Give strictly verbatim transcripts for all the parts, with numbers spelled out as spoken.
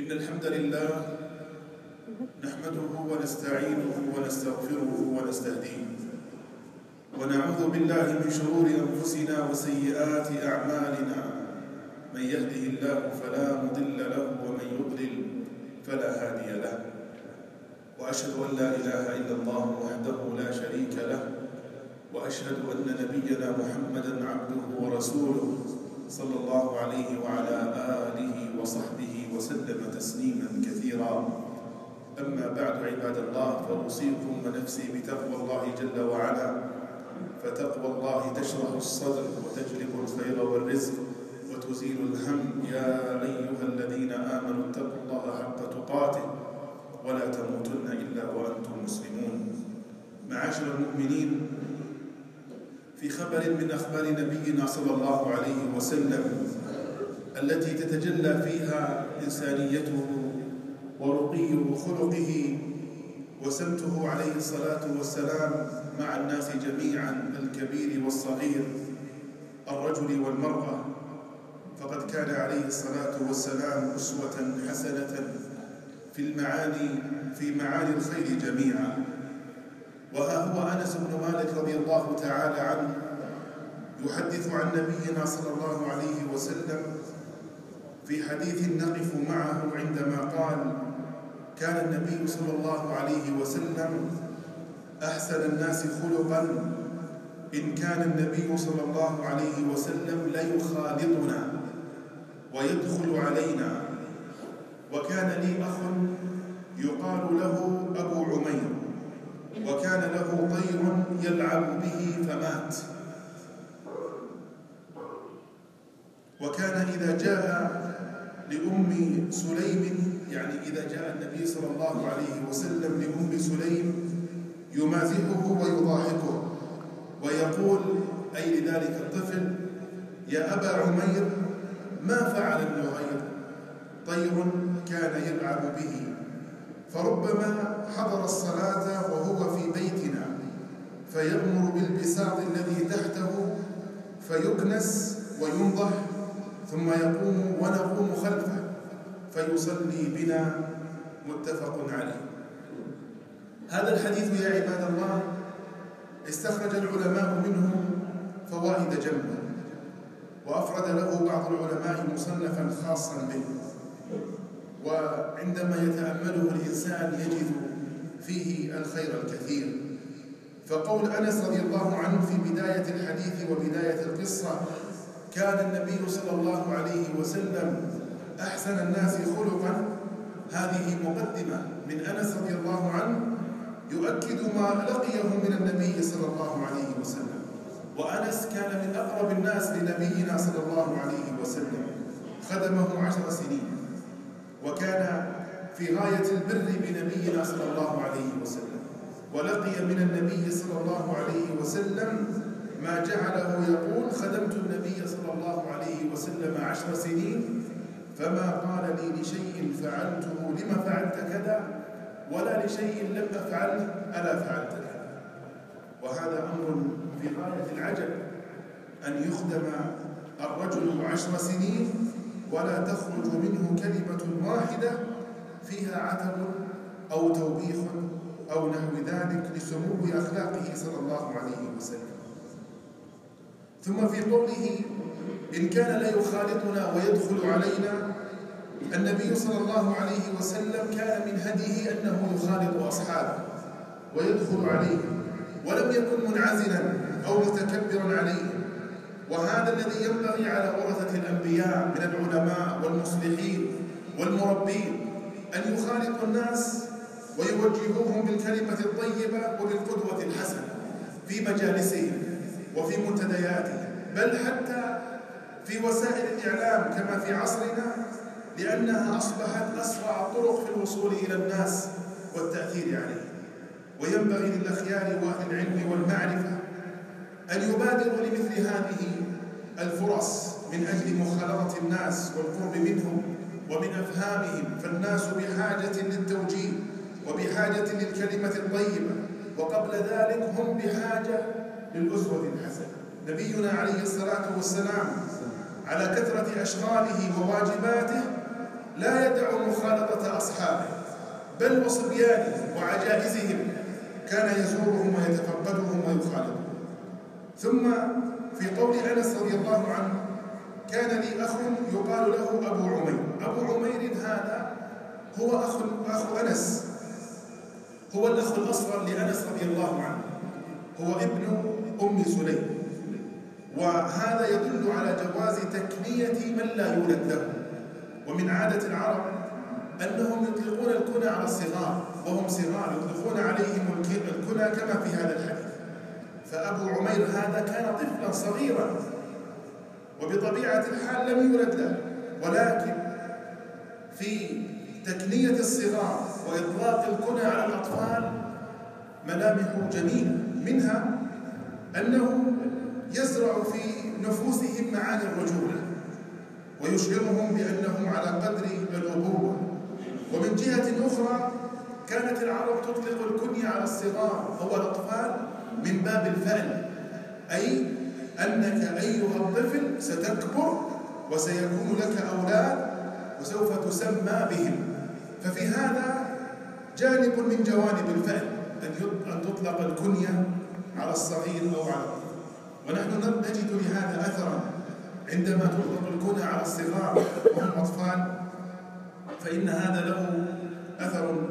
إن الحمد لله نحمده ونستعينه ونستغفره ونستهديه ونعوذ بالله من شرور أنفسنا وسيئات أعمالنا. من يهده الله فلا مضل له ومن يضلل فلا هادي له، وأشهد أن لا إله إلا الله وحده لا شريك له، وأشهد أن نبينا محمدا عبده ورسوله صلى الله عليه وعلى آله وصحبه وسلم تسليما كثيرا. أما بعد عباد الله، فأوصيكم ونفسي بتقوى الله جل وعلا، فتقوى الله تشرح الصدر وتجلب الخير والرزق وتزيل الهم. يا أيها الذين آمنوا اتقوا الله حق تقاته ولا تموتن إلا وأنتم مسلمون. معاشر المؤمنين، في خبر من أخبار نبينا صلى الله عليه وسلم التي تتجلى فيها إنسانيته ورقي خلقه وسمته عليه الصلاة والسلام مع الناس جميعا، الكبير والصغير، الرجل والمرأة، فقد كان عليه الصلاة والسلام أسوة حسنة في المعاني في معاني الخير جميعا. وها هو أنس بن مالك رضي الله تعالى عنه يحدث عن نبينا صلى الله عليه وسلم في حديث نقف معه عندما قال: كان النبي صلى الله عليه وسلم أحسن الناس خلقا، إن كان النبي صلى الله عليه وسلم ليخالطنا ويدخل علينا. وكان لي أخ يقال له أبو عمير، وكان له طير يلعب به فمات. وكان إذا جاء لأم سليم، يعني إذا جاء النبي صلى الله عليه وسلم لأم سليم، يمازحه ويضاحكه ويقول، أي لذلك الطفل: يا أبا عمير، ما فعل النغير؟ طير كان يلعب به. فربما حضر الصلاة وهو في بيتنا فيأمر بالبساط الذي تحته فيكنس وينضح، ثم يقوم ونقوم خلفه فيصلي بنا، متفق عليه. هذا الحديث يا عباد الله استخرج العلماء منه فوائد جمة، وأفرد له بعض العلماء مصنفا خاصا به، وعندما يتأمله الإنسان يجد فيه الخير الكثير. فقول أنس رضي الله عنه في بداية الحديث وبداية القصة: كان النبي صلى الله عليه وسلم أحسن الناس خلقا، هذه مقدمة من أنس رضي الله عنه يؤكد ما لقيه من النبي صلى الله عليه وسلم. وأنس كان من أقرب الناس لنبينا صلى الله عليه وسلم، خدمه عشر سنين، وكان في غاية البر بنبينا صلى الله عليه وسلم، ولقي من النبي صلى الله عليه وسلم ما جعله يقول: خدمت النبي صلى الله عليه وسلم عشر سنين، فما قال لي لشيء فعلته لما فعلت كذا، ولا لشيء لم أفعله ألا فعلت كذا. وهذا أمر في غاية العجب، أن يخدم الرجل عشر سنين ولا تخرج منه كلمة واحدة فيها عتب أو توبيخ أو نحو ذلك لسمو أخلاقه صلى الله عليه وسلم. ثم في قوله: إن كان لا يخالطنا ويدخل علينا، النبي صلى الله عليه وسلم كان من هديه أنه يخالط أصحابه ويدخل عليهم، ولم يكن منعزلا أو متكبرا عليهم. وهذا الذي ينبغي على ورثة الأنبياء من العلماء والمصلحين والمربين، أن يخالطوا الناس ويوجهوهم بالكلمة الطيبة وبالقدوة الحسنة في مجالسهم وفي منتدياتهم، بل حتى في وسائل الإعلام كما في عصرنا، لأنها أصبحت أسرع الطرق في الوصول إلى الناس والتأثير عليهم. وينبغي للأخيار وأهل العلم والمعرفة أن يبادروا لمثل هذه الفرص من أجل مخالطة الناس والقرب منهم ومن أفهامهم. فالناس بحاجة للتوجيه وبحاجة للكلمة الطيبة، وقبل ذلك هم بحاجة للأسوة الحسنة. نبينا عليه الصلاة والسلام على كثرة أشغاله وواجباته لا يدع مخالطة أصحابه بل وصبيانه وعجائزهم، كان يزورهم ويتفقدهم ويخالطهم. ثم في قول أنس رضي الله عنه: كان لي أخ يقال له أبو عمير. أبو عمير هذا هو أخ أخو أنس، هو الأخ الأصغر لأنس رضي الله عنه، هو ابن أم سليم. وهذا يدل على جواز تكنية من لا يولد له. ومن عادة العرب أنهم يطلقون الكنى على الصغار وهم صغار، يطلقون عليهم الكنى كما في هذا الحديث. فأبو عمير هذا كان طفلا صغيرا وبطبيعة الحال لم يولد له، ولكن في تكنية الصغار وإطلاق الكنى على الأطفال ملامح جميلة، منها أنه يزرع في نفوسهم معاني الرجولة ويشعرهم بأنهم على قدر الأبوة. ومن جهة أخرى كانت العرب تطلق الكنية على الصغار أو الأطفال من باب الفأل، أي أنك أيها الطفل ستكبر وسيكون لك أولاد وسوف تسمى بهم. ففي هذا جانب من جوانب الفأل أن تطلق الكنية على الصغير أو على الطفل. ونحن نجد لهذا أثرا عندما تطلق الكنى على الصغار وهم أطفال، فإن هذا له أثر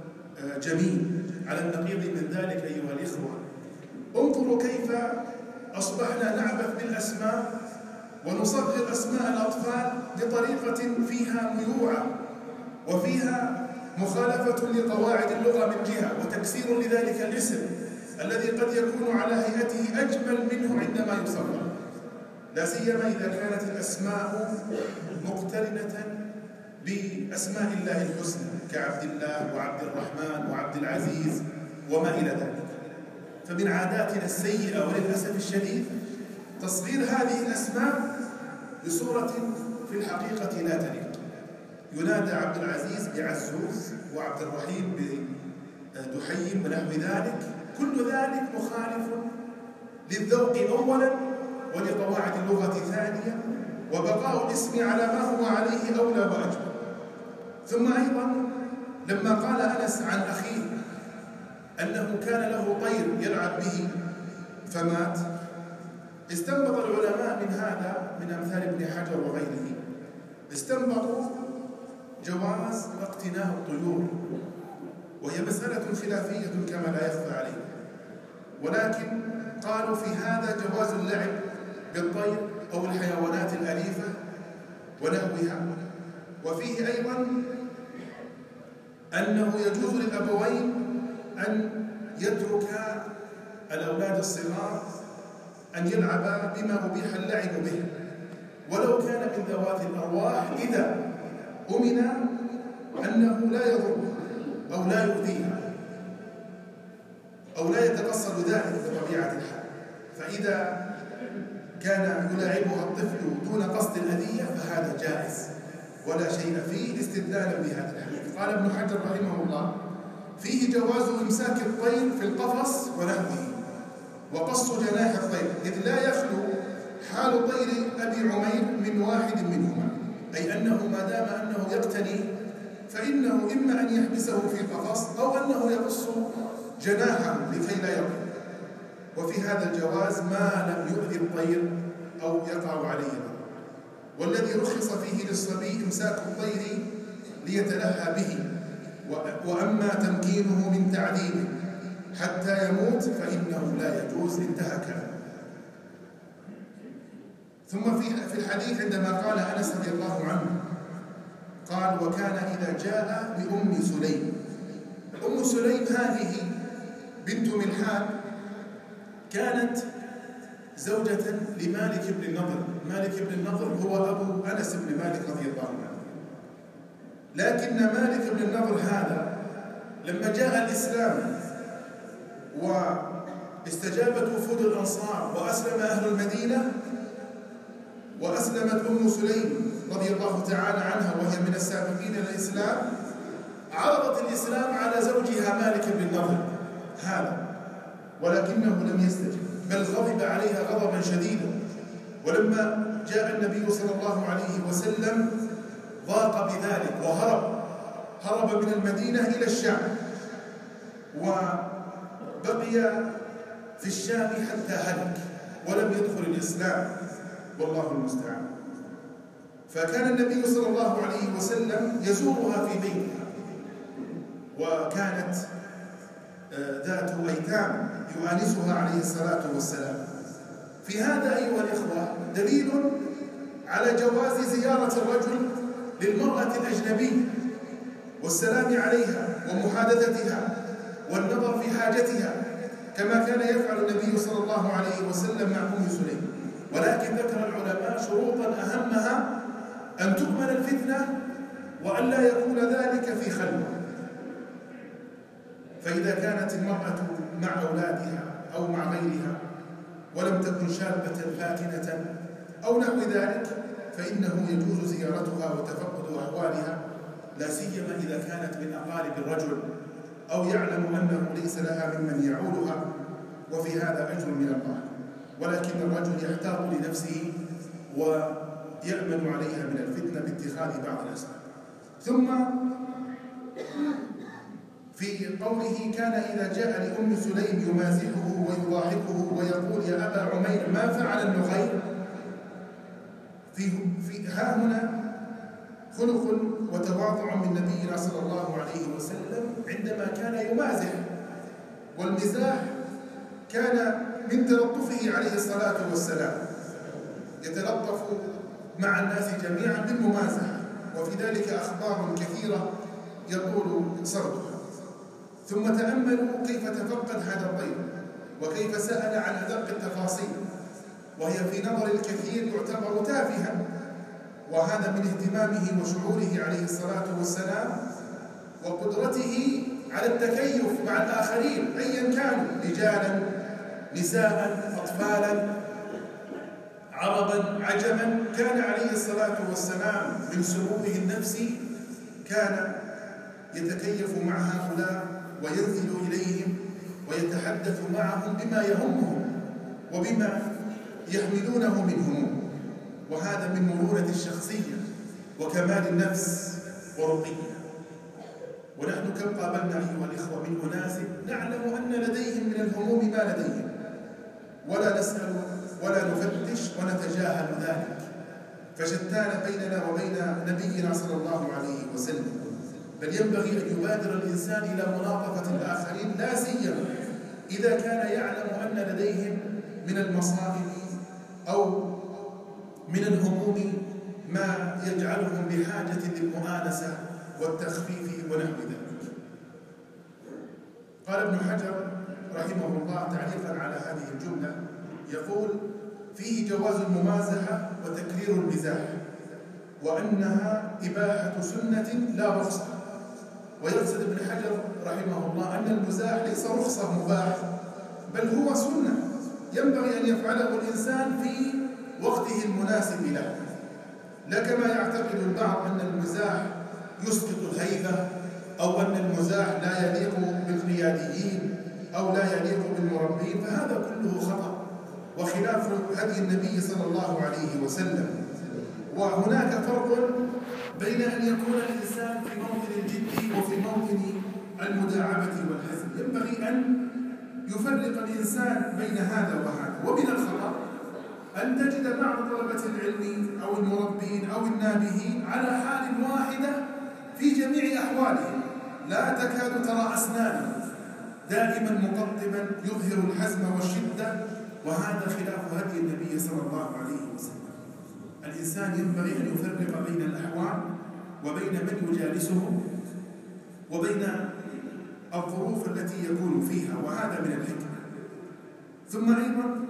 جميل. على النقيض من ذلك أيها الإخوة، انظروا كيف أصبحنا نعبث بالأسماء ونصغر أسماء الأطفال بطريقة فيها ميوعة وفيها مخالفة لقواعد اللغة من جهة، وتكسير لذلك الاسم الذي قد يكون على هيئته أجمل منه عندما يصغر، لا سيما إذا كانت الأسماء مقترنة بأسماء الله الحسنى كعبد الله وعبد الرحمن وعبد العزيز وما إلى ذلك. فمن عاداتنا السيئة وللأسف الشديد تصغير هذه الأسماء بصورة في الحقيقة لا تليق. ينادى عبد العزيز بعزوز وعبد الرحيم بدحيم ونحو ذلك، كل ذلك مخالف للذوق أولا ولقواعد اللغة ثانيا، وبقاء الاسم على ما هو عليه أولى وأجمل. ثم أيضا لما قال أنس عن أخيه أنه كان له طير يلعب به فمات، استنبط العلماء من هذا من أمثال ابن حجر وغيره، استنبطوا جواز اقتناء الطيور، وهي مسألة خلافية كما لا يخفى عليه، ولكن قالوا في هذا جواز اللعب بالطير أو الحيوانات الأليفة ونحوها. وفيه أيضا أنه يجوز للأبوين أن يترك الأولاد الصغار أن يلعب بما أبيح اللعب به ولو كان من ذوات الأرواح، إذا أمن أنه لا يضر أو لا يؤذيها أو لا يتقصد ذلك بطبيعة الحال. فإذا كان يلاعبها الطفل دون قصد الأذية فهذا جائز ولا شيء فيه، استدلالا بهذا الحديث. قال ابن حجر رحمه الله: فيه جواز إمساك الطير في القفص ونحوه وقص جناح الطير، إذ لا يخلو حال طير أبي عمير من واحد منهما، أي أنه ما دام أنه يقتني فإنه إما أن يحبسه في قفص أو أنه يقص جناحه لكي لا يضر. وفي هذا الجواز ما لم يؤذي الطير أو يقع عليه ضرر. والذي رخص فيه للصبي إمساك الطير ليتلهى به، وأما تمكينه من تعذيبه حتى يموت فإنه لا يجوز، انتهى كلامه. ثم في الحديث عندما قال أنس رضي الله عنه قال: وكان إذا جاء بأم سليم. أم سليم هذه بنت ملحان كانت زوجة لمالك بن النضر. مالك بن النضر هو أبو أنس بن مالك رضي الله عنه، لكن مالك بن النضر هذا لما جاء الإسلام واستجابت وفود الأنصار وأسلم أهل المدينة وأسلمت أم سليم رضي الله تعالى عنها وهي من السابقين للإسلام، عرضت الإسلام على زوجها مالك بن النضر هذا، ولكنه لم يستجب بل غضب عليها غضبا شديدا. ولما جاء النبي صلى الله عليه وسلم ضاق بذلك وهرب هرب من المدينة إلى الشام، وبقي في الشام حتى هلك ولم يدخل الإسلام، والله المستعان. فكان النبي صلى الله عليه وسلم يزورها في بيتها، وكانت ذات أيتام يؤانسها عليه الصلاة والسلام. في هذا أيها الإخوة دليل على جواز زيارة الرجل للمرأة الأجنبية والسلام عليها ومحادثتها والنظر في حاجتها، كما كان يفعل النبي صلى الله عليه وسلم مع أم سليم. ولكن ذكر العلماء شروطا أهمها أن تكمل الفتنة وأن لا يكون ذلك في خلوة. فإذا كانت المرأة مع أولادها أو مع غيرها ولم تكن شابة فاتنة أو نحو ذلك فإنه يجوز زيارتها وتفقد أحوالها، لا سيما إذا كانت من أقارب الرجل أو يعلم أنه ليس لها ممن يعولها، وفي هذا أجر من الله. ولكن الرجل يحتاط لنفسه ويأمن عليها من الفتنة باتخاذ بعض الأسباب. ثم في قوله كان إذا جاء لأم سليم يمازحه ويضاحكه ويقول يا أبا عمير ما فعل النخيل، في في ها هنا خلق وتواضع من نبينا صلى الله عليه وسلم عندما كان يمازح، والمزاح كان من تلطفه عليه الصلاة والسلام، يتلطف مع الناس جميعا بالممازحة، وفي ذلك أخبار كثيرة يقول سردها. ثم تأملوا كيف تفقد هذا الطير وكيف سأل عن أدق التفاصيل، وهي في نظر الكثير يعتبر تافها، وهذا من اهتمامه وشعوره عليه الصلاة والسلام وقدرته على التكيف مع الآخرين أيا كانوا، رجالا نساء أطفالا عربا عجما. كان عليه الصلاة والسلام من سموه النفسي كان يتكيف مع هؤلاء وينزل إليهم ويتحدث معهم بما يهمهم وبما يحملونه من هموم، وهذا من مرونة الشخصية وكمال النفس ورقيها. ونحن كم قابلنا أيها الإخوة من أناس نعلم أن لديهم من الهموم ما لديهم، ولا نسأل ولا نفتش ونتجاهل ذلك، فشتان بيننا وبين نبينا صلى الله عليه وسلم. بل ينبغي أن يبادر الإنسان إلى ملاطفة الآخرين، لا سيما إذا كان يعلم أن لديهم من المصائب أو من الهموم ما يجعلهم بحاجة للمؤانسة والتخفيف ونحو ذلك. قال ابن حجر رحمه الله تعليقا على هذه الجملة يقول فيه جواز الممازحة وتكرير المزاح، وأنها إباحة سنة لا رخصة. ويقصد ابن حجر رحمه الله أن المزاح ليس رخصة مباح، بل هو سنة ينبغي أن يفعله الإنسان في وقته المناسب له، لا كما يعتقد البعض أن المزاح يسقط الهيبة أو أن المزاح لا يليق بالقياديين أو لا يليق بالمربين، فهذا كله خطأ وخلاف هدي النبي صلى الله عليه وسلم. وهناك فرق بين أن يكون الإنسان في موطن الجد وفي موطن المداعبة والحزم. ينبغي أن يفرق الإنسان بين هذا وهذا. ومن الخطأ أن تجد بعض طلبة العلم أو المربين أو النابهين على حال واحدة في جميع أحوالهم، لا تكاد ترى أسنانه، دائما مقطبا يظهر الحزم والشدة، وهذا خلاف هدي النبي صلى الله عليه وسلم. الإنسان ينبغي أن يفرق بين الأحوال وبين من يجالسه وبين الظروف التي يكون فيها، وهذا من الحكمة. ثم أيضا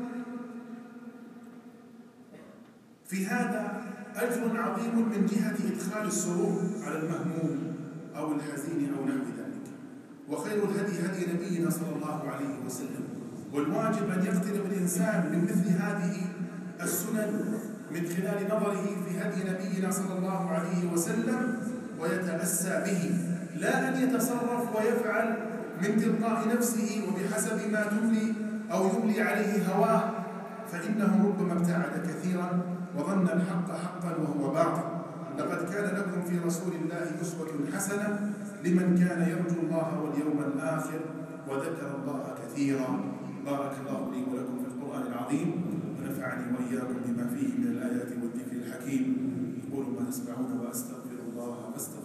في هذا أجر عظيم من جهة إدخال السرور على المهموم أو الحزين أو نحو ذلك. وخير الهدي هدي نبينا صلى الله عليه وسلم، والواجب أن يقترب الإنسان من مثل هذه السنن من خلال نظره في هدي نبينا صلى الله عليه وسلم ويتأسى به، لا أن يتصرف ويفعل من تلقاء نفسه وبحسب ما تملي أو يملي عليه هواه، فإنه ربما ابتعد كثيرا وظن الحق حقا وهو باطل. لقد كان لكم في رسول الله أسوة حسنة لمن كان يرجو الله واليوم الآخر وذكر الله كثيرا. بارك الله لي ولكم في القرآن العظيم، ونفعني وإياكم بما فيه من الآيات والذكر الحكيم. قولوا ما تسمعون وأستغفر الله واستغفر.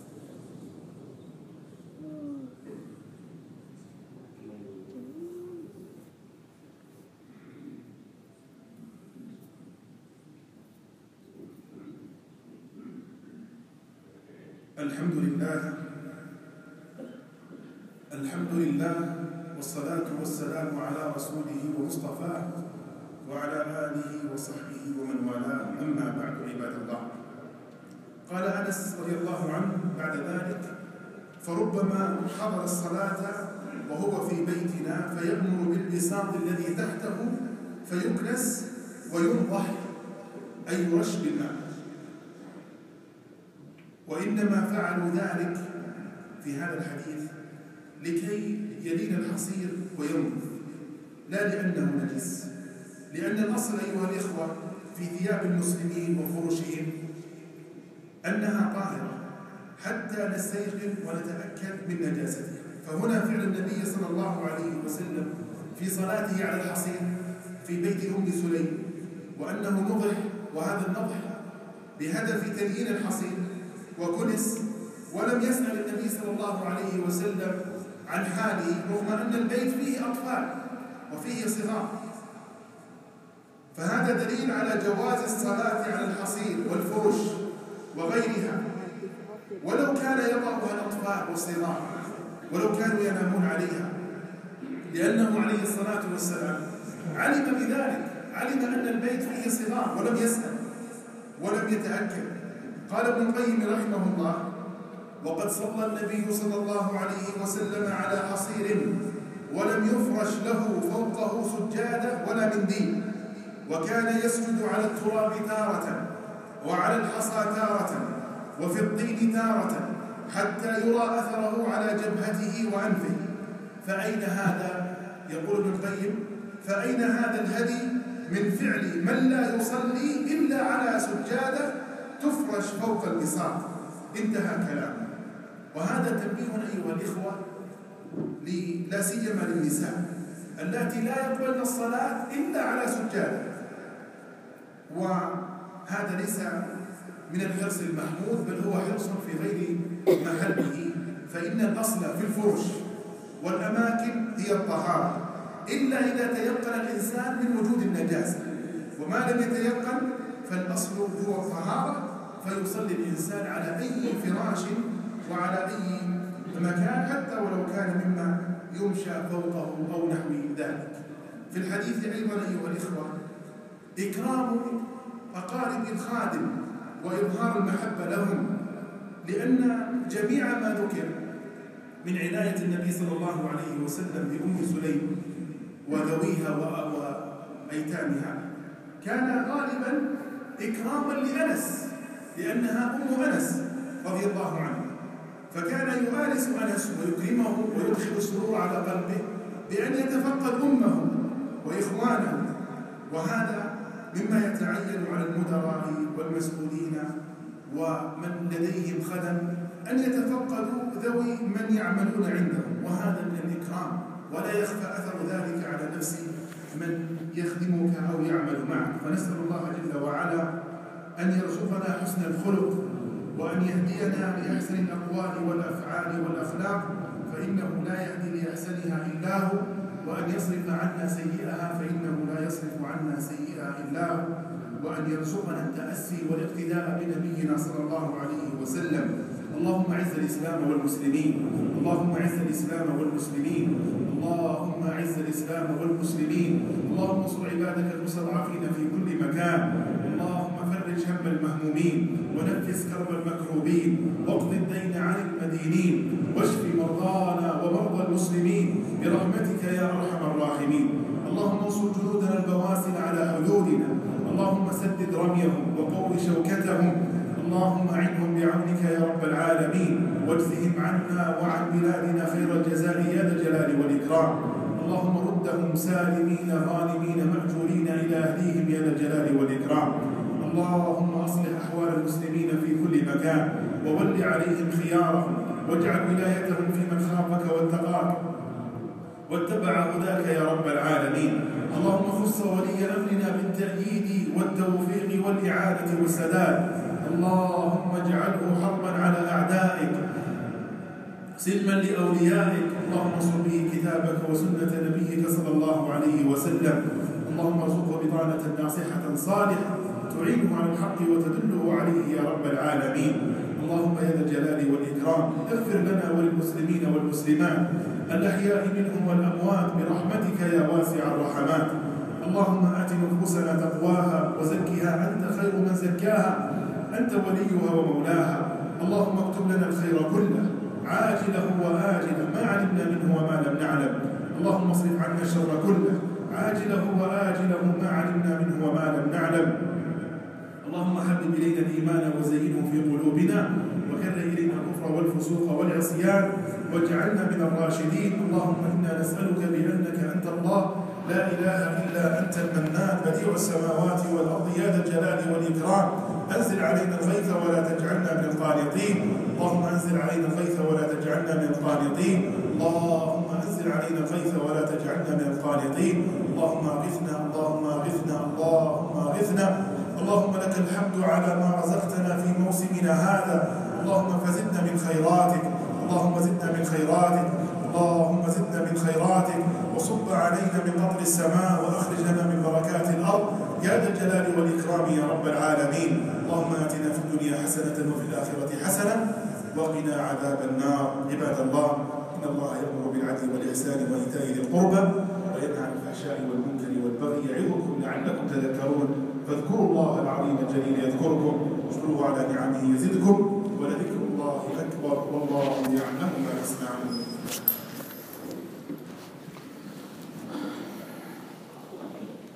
الحمد لله الحمد لله والصلاة والسلام على رسوله ومصطفاه وعلى آله وصحبه ومن والاه، أما بعد عباد الله. قال أنس رضي الله عنه بعد ذلك: فربما حضر الصلاة وهو في بيتنا فيأمر بالبساط الذي تحته فيكنس وينضح أي يرش بالماء، وإنما فعلوا ذلك في هذا الحديث لكي يلين الحصير وينظف، لا لأنه نجس، لأن الأصل أيها الإخوة في ثياب المسلمين وفرشهم أنها طاهرة حتى نستيقن ونتأكد من نجاستها. فهنا فعل النبي صلى الله عليه وسلم في صلاته على الحصير في بيت أم سليم، وأنه نضح، وهذا النضح بهدف تليين الحصير وكنس، ولم يسأل النبي صلى الله عليه وسلم عن حاله، رغم أن البيت فيه أطفال وفيه صغار. فهذا دليل على جواز الصلاة على الحصير والفرش وغيرها، ولو كان يضعها الأطفال والصغار، ولو كانوا ينامون عليها، لأنه عليه الصلاة والسلام علم بذلك، علم أن البيت فيه صغار ولم يسأل ولم يتأكد. قال ابن القيم رحمه الله: وقد صلى النبي صلى الله عليه وسلم على حصير ولم يفرش له فوقه سجادة ولا منديل، وكان يسجد على التراب تارة وعلى الحصى تارة وفي الطين تارة حتى يرى أثره على جبهته وأنفه. فأين هذا؟ يقول ابن القيم: فأين هذا الهدي من فعل من لا يصلي إلا على سجادة تفرش فوق البساط؟ انتهى كلامه. وهذا تنبيه أيها الإخوة لا سيما للنساء اللاتي لا يقبلن الصلاة إلا على سجادة، وهذا ليس من الحرص المحمود، بل هو حرص في غير محله. فإن الأصل في الفرش والأماكن هي الطهارة، إلا إذا تيقن الإنسان من وجود النجاسة، وما لم يتيقن فالأصل هو الطهارة، فيصلي الإنسان على أي فراش وعلى أي مكان، حتى ولو كان مما يمشى فوقه أو نحو ذلك. في الحديث أيضا أيها الإخوة إكرام أقارب الخادم وإظهار المحبة لهم، لأن جميع ما ذكر من عناية النبي صلى الله عليه وسلم بأم سليم وذويها وأيتامها كان غالبا إكراما لأنس، لأنها أم أنس رضي الله عنه، فكان يؤانس أنس ويكرمه ويدخل السرور على قلبه بأن يتفقد أمه وإخوانه. وهذا مما يتعين على المدراء والمسؤولين ومن لديهم خدم أن يتفقدوا ذوي من يعملون عندهم، وهذا من الإكرام، ولا يخفى أثر ذلك على نفس من يخدمك أو يعمل معك. فنسأل الله جل وعلا أن يرزقنا حسن الخلق، وأن يهدينا لأحسن الأقوال والأفعال والأخلاق، فإنه لا يهدي لأحسنها إلا هو، وأن يصرف عنا سيئها فإنه لا يصرف عنا سيئها إلا هو، وأن يرزقنا التأسي والاقتداء بنبينا صلى الله عليه وسلم. اللهم أعز الإسلام والمسلمين، اللهم أعز الإسلام والمسلمين، اللهم أعز الإسلام والمسلمين، اللهم انصر عبادك المستضعفين في كل مكان، اللهم فرج هم المهمومين ونفس كرب المكروبين، واقض الدين عن المدينين، واشف مرضانا ومرضى المسلمين برحمتك يا أرحم الراحمين. اللهم انصر جنودنا البواسل على حدودنا، اللهم سدد رميهم وقو شوكتهم، اللهم أعنهم بعونك يا رب العالمين، واجزهم عنا وعن بلادنا خير الجزاء يا ذا الجلال والإكرام. اللهم ردهم سالمين غانمين مأجورين إلى أهليهم يا ذا الجلال والإكرام. اللهم أصلح أحوال المسلمين في كل مكان وول عليهم خيارهم واجعل ولايتهم في من خافك واتقاك واتبع هداك يا رب العالمين. اللهم خص ولي أمرنا بالتأييد والتوفيق والإعانة والسداد. اللهم اجعله حربا على أعدائك سلما لأوليائك. اللهم انصر به كتابك وسنة نبيك صلى الله عليه وسلم. اللهم ارزقه بطانة ناصحة صالحة تعينه على الحق وتدله عليه يا رب العالمين. اللهم يا ذا الجلال والإكرام اغفر لنا وللمسلمين والمسلمات الأحياء منهم والأموات برحمتك يا واسع الرحمات. اللهم آت نفوسنا تقواها وزكها أنت خير من زكاها أنت وليها ومولاها. اللهم اكتب لنا الخير كله عاجله وآجله ما علمنا منه وما لم نعلم. اللهم اصرف عنا الشر كله عاجله وآجله ما علمنا منه وما لم نعلم. اللهم حبب إلينا الإيمان وزينه في قلوبنا وكره إلينا الكفر والفسوق والعصيان واجعلنا من الراشدين. اللهم إنا نسألك بأنك أنت الله لا إله إلا أنت المنان بديع السماوات والأرض يا ذا الجلال والإكرام أنزل علينا الغيث ولا تجعلنا من القانطين. اللهم أنزل علينا الغيث ولا تجعلنا من القانطين. اللهم أنزل علينا الغيث ولا تجعلنا من القانطين. اللهم أغثنا اللهم أغثنا اللهم أغثنا. اللهم لك الحمد على ما رزقتنا في موسمنا هذا. اللهم فزدنا من خيراتك اللهم زدنا من خيراتك اللهم زدنا من خيراتك وصب علينا من قطر السماء وأخرج لنا من بركات الأرض يا ذا الجلال والإكرام يا رب العالمين. اللهم آتنا في الدنيا حسنة وفي الآخرة حسنة وقنا عذاب النار. عباد الله إن الله يأمر بالعدل والإحسان وإيتاء ذي القربى وينهى عن الفحشاء والمنكر والبغي يعظكم لعلكم تذكرون. فاذكروا الله العظيم الجليل يذكركم واشكروه على نعمه يزدكم ولذكر الله أكبر والله يعلم ما تصنعون.